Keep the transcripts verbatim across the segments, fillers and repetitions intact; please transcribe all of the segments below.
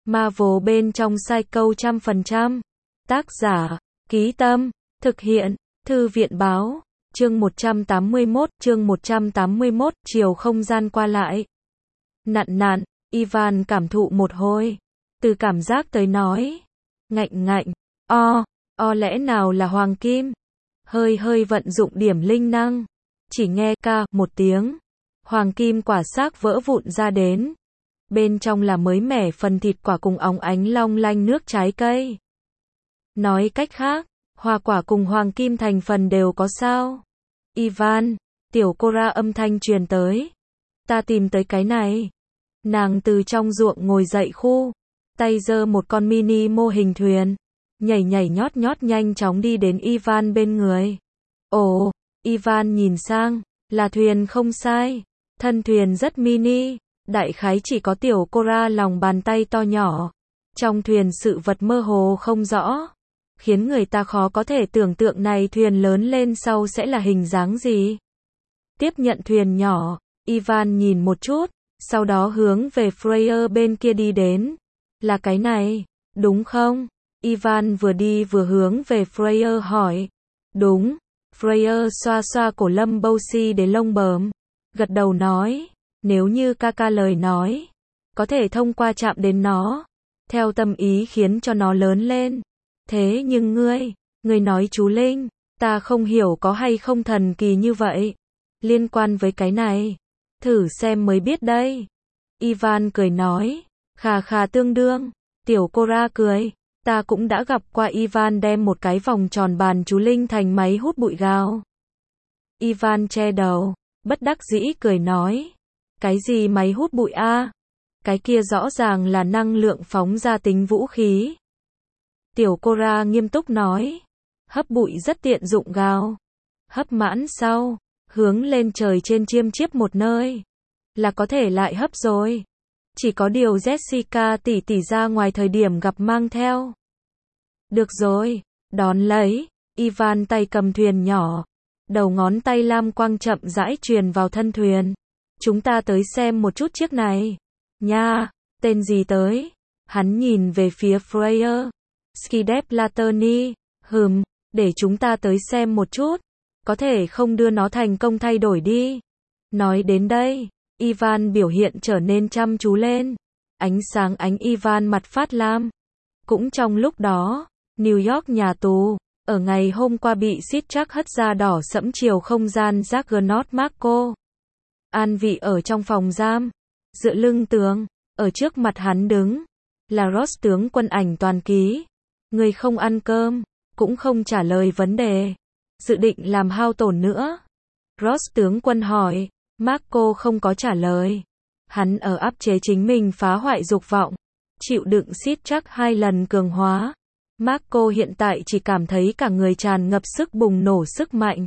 Marvel bên trong Psycho trăm phần trăm. Tác giả, Ký Tâm, thực hiện, Thư viện Báo, chương một trăm tám mươi mốt, chương một trăm tám mươi mốt, chiều không gian qua lại. Nặn nặn, Ivan cảm thụ một hồi. Từ cảm giác tới nói. Ngạnh ngạnh, o, o lẽ nào là hoàng kim? Hơi hơi vận dụng điểm linh năng. Chỉ nghe ca một tiếng. Hoàng kim quả xác vỡ vụn ra đến. Bên trong là mới mẻ phần thịt quả cùng óng ánh long lanh nước trái cây. Nói cách khác, hoa quả cùng hoàng kim thành phần đều có sao? Ivan, tiểu Cora âm thanh truyền tới. Ta tìm tới cái này. Nàng từ trong ruộng ngồi dậy khu, tay giơ một con mini mô hình thuyền, nhảy nhảy nhót nhót nhanh chóng đi đến Ivan bên người. Ồ, Ivan nhìn sang, là thuyền không sai, thân thuyền rất mini, đại khái chỉ có tiểu Cora lòng bàn tay to nhỏ. Trong thuyền sự vật mơ hồ không rõ, khiến người ta khó có thể tưởng tượng này thuyền lớn lên sau sẽ là hình dáng gì. Tiếp nhận thuyền nhỏ, Ivan nhìn một chút, sau đó hướng về Freya bên kia đi đến. Là cái này, đúng không? Ivan vừa đi vừa hướng về Freya hỏi. Đúng. Freya xoa xoa cổ Lâm Bowsi để lông bờm, gật đầu nói, nếu như ca ca lời nói, có thể thông qua chạm đến nó, theo tâm ý khiến cho nó lớn lên. Thế nhưng ngươi, ngươi nói chú Linh, ta không hiểu có hay không thần kỳ như vậy. Liên quan với cái này, thử xem mới biết đây. Ivan cười nói, khà khà tương đương. Tiểu Cora cười, ta cũng đã gặp qua Ivan đem một cái vòng tròn bàn chú Linh thành máy hút bụi gao. Ivan che đầu, bất đắc dĩ cười nói, cái gì máy hút bụi a? Cái kia rõ ràng là năng lượng phóng ra tính vũ khí. Tiểu Cora nghiêm túc nói, hấp bụi rất tiện dụng gao. Hấp mãn sau, hướng lên trời trên chiêm chiếp một nơi, là có thể lại hấp rồi. Chỉ có điều Jessica tỷ tỷ ra ngoài thời điểm gặp mang theo. Được rồi, đón lấy, Ivan tay cầm thuyền nhỏ, đầu ngón tay lam quang chậm rãi truyền vào thân thuyền. Chúng ta tới xem một chút chiếc này. Nha, tên gì tới? Hắn nhìn về phía Freya. Skidep Latoni, hừm, để chúng ta tới xem một chút. Có thể không đưa nó thành công thay đổi đi. Nói đến đây, Ivan biểu hiện trở nên chăm chú lên. Ánh sáng ánh Ivan mặt phát lam. Cũng trong lúc đó, New York nhà tù, ở ngày hôm qua bị Sidrak hất ra đỏ sẫm chiều không gian Juggernaut Marco. An vị ở trong phòng giam, dựa lưng tường, ở trước mặt hắn đứng, là Ross tướng quân ảnh toàn ký. Người không ăn cơm, cũng không trả lời vấn đề, dự định làm hao tổn nữa. Ross tướng quân hỏi, Marco không có trả lời. Hắn ở áp chế chính mình phá hoại dục vọng, chịu đựng Sidrak hai lần cường hóa. Marco hiện tại chỉ cảm thấy cả người tràn ngập sức bùng nổ sức mạnh.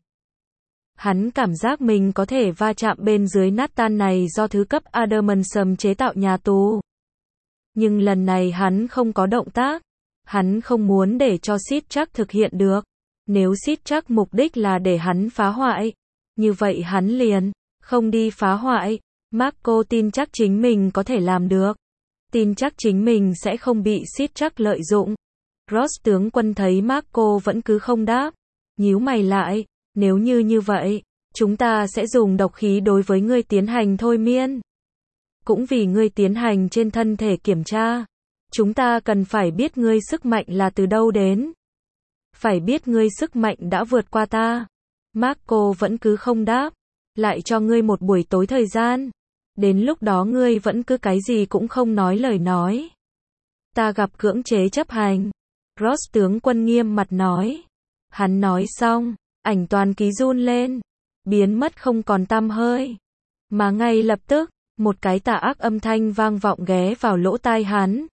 Hắn cảm giác mình có thể va chạm bên dưới nát tan này do thứ cấp Adamantium chế tạo nhà tù. Nhưng lần này hắn không có động tác. Hắn không muốn để cho Sidrak thực hiện được. Nếu Sidrak mục đích là để hắn phá hoại, như vậy hắn liền không đi phá hoại. Marco tin chắc chính mình có thể làm được. Tin chắc chính mình sẽ không bị Sidrak lợi dụng. Ross tướng quân thấy Marco vẫn cứ không đáp, nhíu mày lại, nếu như như vậy, chúng ta sẽ dùng độc khí đối với ngươi tiến hành thôi miên. Cũng vì ngươi tiến hành trên thân thể kiểm tra, chúng ta cần phải biết ngươi sức mạnh là từ đâu đến. Phải biết ngươi sức mạnh đã vượt qua ta. Marco vẫn cứ không đáp, lại cho ngươi một buổi tối thời gian. Đến lúc đó ngươi vẫn cứ cái gì cũng không nói lời nói. Ta gặp cưỡng chế chấp hành. Ross tướng quân nghiêm mặt nói. Hắn nói xong, ảnh toàn ký run lên, biến mất không còn tăm hơi. Mà ngay lập tức, một cái tà ác âm thanh vang vọng ghé vào lỗ tai hắn.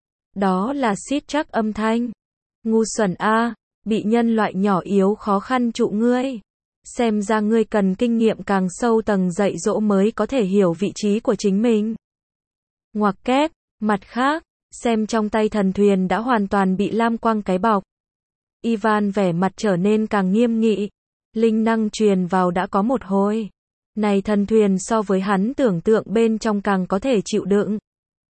Đó là Sidrak âm thanh. Ngu xuẩn a, bị nhân loại nhỏ yếu khó khăn trụ ngươi. Xem ra ngươi cần kinh nghiệm càng sâu tầng dạy dỗ mới có thể hiểu vị trí của chính mình. Ngoặc kép, mặt khác, xem trong tay thần thuyền đã hoàn toàn bị lam quang cái bọc. Ivan vẻ mặt trở nên càng nghiêm nghị. Linh năng truyền vào đã có một hồi. Này thần thuyền so với hắn tưởng tượng bên trong càng có thể chịu đựng.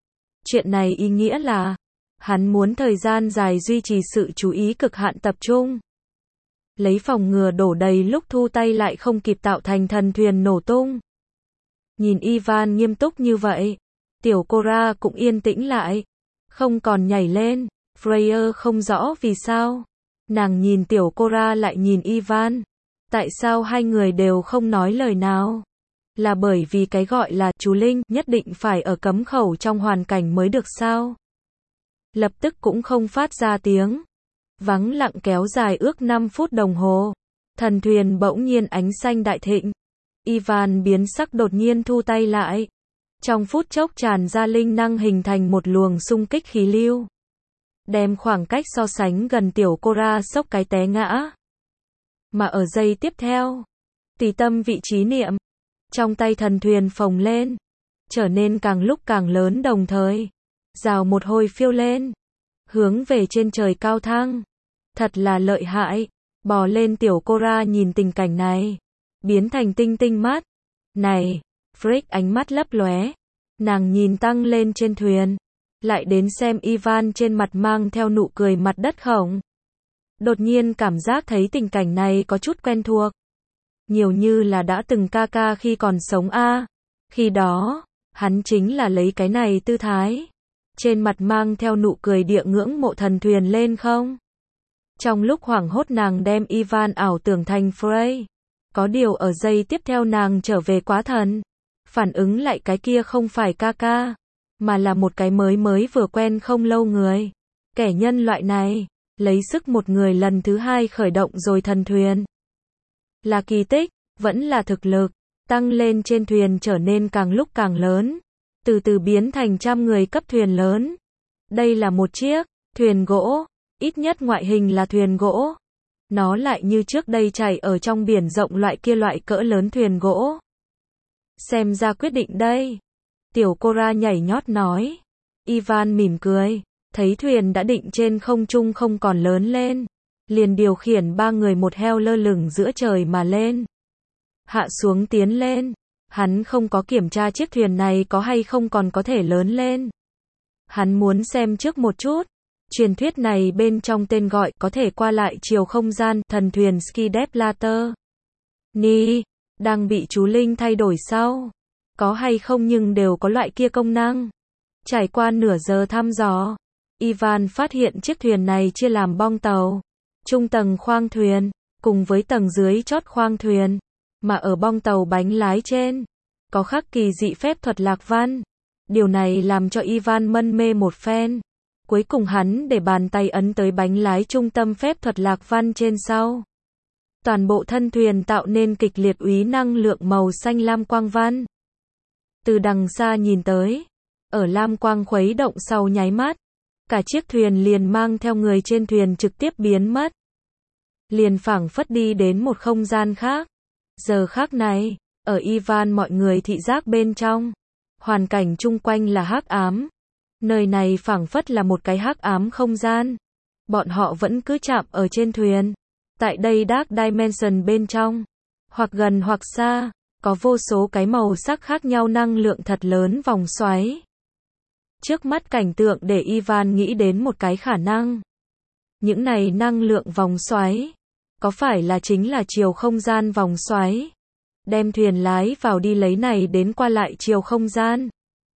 Chuyện này ý nghĩa là, hắn muốn thời gian dài duy trì sự chú ý cực hạn tập trung. Lấy phòng ngừa đổ đầy lúc thu tay lại không kịp tạo thành thần thuyền nổ tung. Nhìn Ivan nghiêm túc như vậy, tiểu Cora cũng yên tĩnh lại, không còn nhảy lên. Freya không rõ vì sao. Nàng nhìn tiểu Cora lại nhìn Ivan. Tại sao hai người đều không nói lời nào? Là bởi vì cái gọi là chú linh nhất định phải ở cấm khẩu trong hoàn cảnh mới được sao? Lập tức cũng không phát ra tiếng. Vắng lặng kéo dài ước năm phút đồng hồ. Thần thuyền bỗng nhiên ánh xanh đại thịnh. Ivan biến sắc đột nhiên thu tay lại. Trong phút chốc tràn ra linh năng hình thành một luồng xung kích khí lưu. Đem khoảng cách so sánh gần tiểu Cora sốc cái té ngã. Mà ở giây tiếp theo, tùy tâm vị trí niệm, trong tay thần thuyền phồng lên, trở nên càng lúc càng lớn đồng thời, rào một hồi phiêu lên, hướng về trên trời cao thăng. Thật là lợi hại. Bò lên tiểu Cora nhìn tình cảnh này, biến thành tinh tinh mắt. Này, Frick ánh mắt lấp lóe. Nàng nhìn tăng lên trên thuyền, lại đến xem Ivan trên mặt mang theo nụ cười mặt đất khổng. Đột nhiên cảm giác thấy tình cảnh này có chút quen thuộc. Nhiều như là đã từng ca ca khi còn sống a. À. Khi đó, hắn chính là lấy cái này tư thái. Trên mặt mang theo nụ cười địa ngưỡng mộ thần thuyền lên không. Trong lúc hoảng hốt nàng đem Ivan ảo tưởng thành Frey. Có điều ở giây tiếp theo nàng trở về quá thần. Phản ứng lại cái kia không phải ca ca, mà là một cái mới mới vừa quen không lâu người. Kẻ nhân loại này, lấy sức một người lần thứ hai khởi động rồi thần thuyền. Là kỳ tích, vẫn là thực lực, tăng lên trên thuyền trở nên càng lúc càng lớn. Từ từ biến thành trăm người cấp thuyền lớn. Đây là một chiếc thuyền gỗ, ít nhất ngoại hình là thuyền gỗ. Nó lại như trước đây chảy ở trong biển rộng loại kia loại cỡ lớn thuyền gỗ. Xem ra quyết định đây. Tiểu Cora nhảy nhót nói. Ivan mỉm cười, thấy thuyền đã định trên không trung không còn lớn lên. Liền điều khiển ba người một heo lơ lửng giữa trời mà lên. Hạ xuống tiến lên. Hắn không có kiểm tra chiếc thuyền này có hay không còn có thể lớn lên. Hắn muốn xem trước một chút. Truyền thuyết này bên trong tên gọi có thể qua lại chiều không gian, thần thuyền Skideblater. Ni, đang bị chú linh thay đổi sau. Có hay không nhưng đều có loại kia công năng. Trải qua nửa giờ thăm dò, Ivan phát hiện chiếc thuyền này chia làm bong tàu, trung tầng khoang thuyền, cùng với tầng dưới chót khoang thuyền. Mà ở bong tàu bánh lái trên, có khắc kỳ dị phép thuật lạc văn. Điều này làm cho Ivan mân mê một phen. Cuối cùng hắn để bàn tay ấn tới bánh lái trung tâm phép thuật lạc văn trên sau. Toàn bộ thân thuyền tạo nên kịch liệt úy năng lượng màu xanh lam quang văn. Từ đằng xa nhìn tới, ở lam quang khuấy động sau nháy mắt, cả chiếc thuyền liền mang theo người trên thuyền trực tiếp biến mất. Liền phảng phất đi đến một không gian khác. Giờ khác này, ở Ivan mọi người thị giác bên trong, hoàn cảnh chung quanh là hắc ám. Nơi này phảng phất là một cái hắc ám không gian. Bọn họ vẫn cứ chạm ở trên thuyền. Tại đây Dark Dimension bên trong, hoặc gần hoặc xa, có vô số cái màu sắc khác nhau năng lượng thật lớn vòng xoáy. Trước mắt cảnh tượng để Ivan nghĩ đến một cái khả năng. Những này năng lượng vòng xoáy, có phải là chính là chiều không gian vòng xoáy? Đem thuyền lái vào đi lấy này đến qua lại chiều không gian.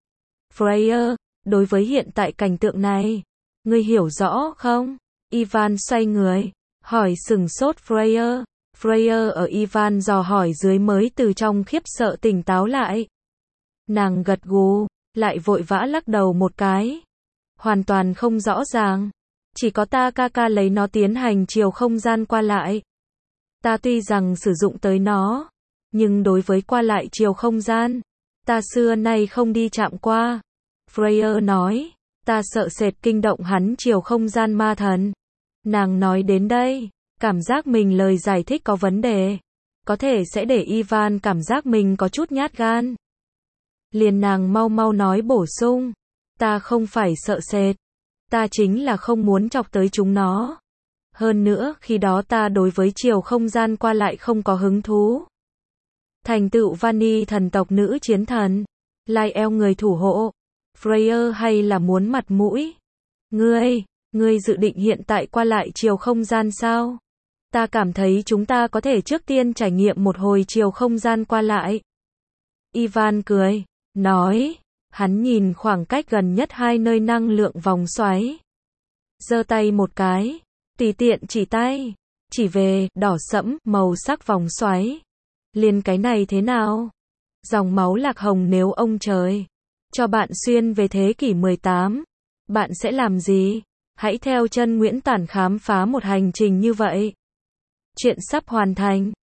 Freya, đối với hiện tại cảnh tượng này, ngươi hiểu rõ không? Ivan xoay người, hỏi sừng sốt Freya. Freya ở Ivan dò hỏi dưới mới từ trong khiếp sợ tỉnh táo lại. Nàng gật gù, lại vội vã lắc đầu một cái. Hoàn toàn không rõ ràng. Chỉ có ta ca ca lấy nó tiến hành chiều không gian qua lại. Ta tuy rằng sử dụng tới nó, nhưng đối với qua lại chiều không gian, ta xưa nay không đi chạm qua. Freya nói, ta sợ sệt kinh động hắn chiều không gian ma thần. Nàng nói đến đây, cảm giác mình lời giải thích có vấn đề. Có thể sẽ để Ivan cảm giác mình có chút nhát gan. Liền nàng mau mau nói bổ sung, ta không phải sợ sệt. Ta chính là không muốn chọc tới chúng nó. Hơn nữa, khi đó ta đối với chiều không gian qua lại không có hứng thú. Thành tựu Vani thần tộc nữ chiến thần, Lai eo người thủ hộ. Freya hay là muốn mặt mũi? Ngươi, ngươi dự định hiện tại qua lại chiều không gian sao? Ta cảm thấy chúng ta có thể trước tiên trải nghiệm một hồi chiều không gian qua lại. Ivan cười, nói, hắn nhìn khoảng cách gần nhất hai nơi năng lượng vòng xoáy. Giơ tay một cái, tùy tiện chỉ tay, chỉ về, đỏ sẫm, màu sắc vòng xoáy. Liền cái này thế nào? Dòng máu lạc hồng nếu ông trời cho bạn xuyên về thế kỷ mười tám, bạn sẽ làm gì? Hãy theo chân Nguyễn Tản khám phá một hành trình như vậy. Chuyện sắp hoàn thành.